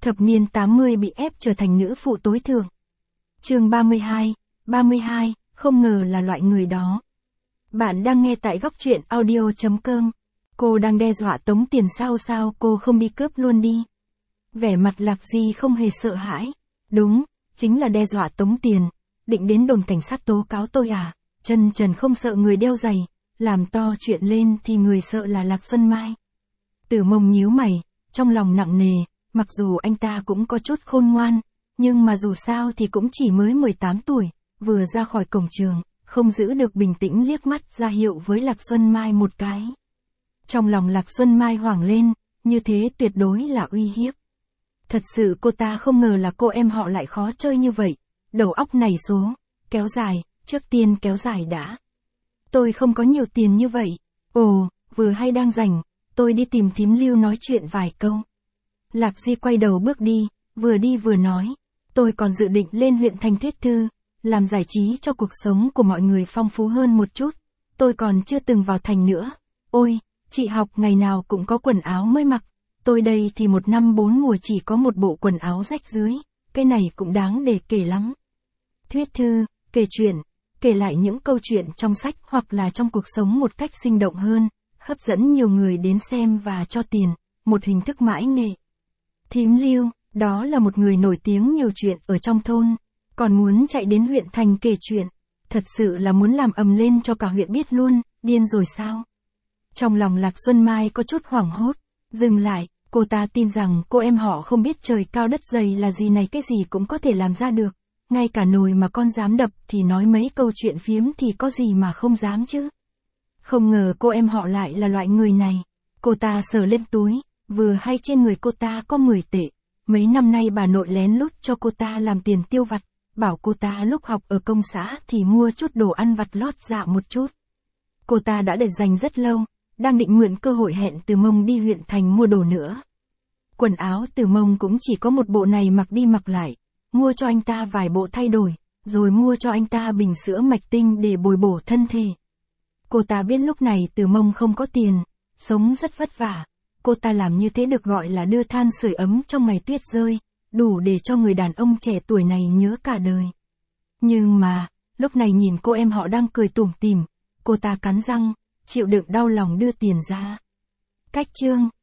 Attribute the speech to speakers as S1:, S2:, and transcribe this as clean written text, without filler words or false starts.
S1: Thập niên 80 bị ép trở thành nữ phụ tối thượng. Chương 32, không ngờ là loại người đó. Bạn đang nghe tại góc truyện audio.com. Cô đang đe dọa tống tiền sao cô không đi cướp luôn đi. Vẻ mặt Lạc Di không hề sợ hãi. Đúng, chính là đe dọa tống tiền. Định đến đồn cảnh sát tố cáo tôi à? Chân Trần không sợ người đeo giày. Làm to chuyện lên thì người sợ là Lạc Xuân Mai. Tử Mông nhíu mày, trong lòng nặng nề. Mặc dù anh ta cũng có chút khôn ngoan, nhưng mà dù sao thì cũng chỉ mới 18 tuổi, vừa ra khỏi cổng trường, không giữ được bình tĩnh liếc mắt ra hiệu với Lạc Xuân Mai một cái. Trong lòng Lạc Xuân Mai hoảng lên, như thế tuyệt đối là uy hiếp. Thật sự cô ta không ngờ là cô em họ lại khó chơi như vậy, đầu óc nảy số, kéo dài, trước tiên kéo dài đã. Tôi không có nhiều tiền như vậy, ồ, vừa hay đang rảnh, tôi đi tìm thím Lưu nói chuyện vài câu. Lạc Di quay đầu bước đi vừa nói, tôi còn dự định lên huyện thành thuyết thư, làm giải trí cho cuộc sống của mọi người phong phú hơn một chút, tôi còn chưa từng vào thành nữa. Ôi, chị học ngày nào cũng có quần áo mới mặc, tôi đây thì một năm 4 mùa chỉ có một bộ quần áo rách rưới, cái này cũng đáng để kể lắm. Thuyết thư, kể chuyện, kể lại những câu chuyện trong sách hoặc là trong cuộc sống một cách sinh động hơn, hấp dẫn nhiều người đến xem và cho tiền, một hình thức mãi nghệ. Thím Lưu, đó là một người nổi tiếng nhiều chuyện ở trong thôn, còn muốn chạy đến huyện thành kể chuyện, thật sự là muốn làm ầm lên cho cả huyện biết luôn, điên rồi sao? Trong lòng Lạc Xuân Mai có chút hoảng hốt, dừng lại, cô ta tin rằng cô em họ không biết trời cao đất dày là gì này, cái gì cũng có thể làm ra được, ngay cả nồi mà con dám đập thì nói mấy câu chuyện phiếm thì có gì mà không dám chứ. Không ngờ cô em họ lại là loại người này, cô ta sờ lên túi. Vừa hay trên người cô ta có 10 tệ, mấy năm nay bà nội lén lút cho cô ta làm tiền tiêu vặt, bảo cô ta lúc học ở công xã thì mua chút đồ ăn vặt lót dạ một chút. Cô ta đã để dành rất lâu, đang định mượn cơ hội hẹn Từ Mông đi huyện thành mua đồ nữa. Quần áo Từ Mông cũng chỉ có một bộ này mặc đi mặc lại, mua cho anh ta vài bộ thay đổi, rồi mua cho anh ta bình sữa mạch tinh để bồi bổ thân thể. Cô ta biết lúc này Từ Mông không có tiền, sống rất vất vả. Cô ta làm như thế được gọi là đưa than sưởi ấm trong ngày tuyết rơi, đủ để cho người đàn ông trẻ tuổi này nhớ cả đời. Nhưng mà, lúc này nhìn cô em họ đang cười tủm tỉm, cô ta cắn răng, chịu đựng đau lòng đưa tiền ra. Cách chương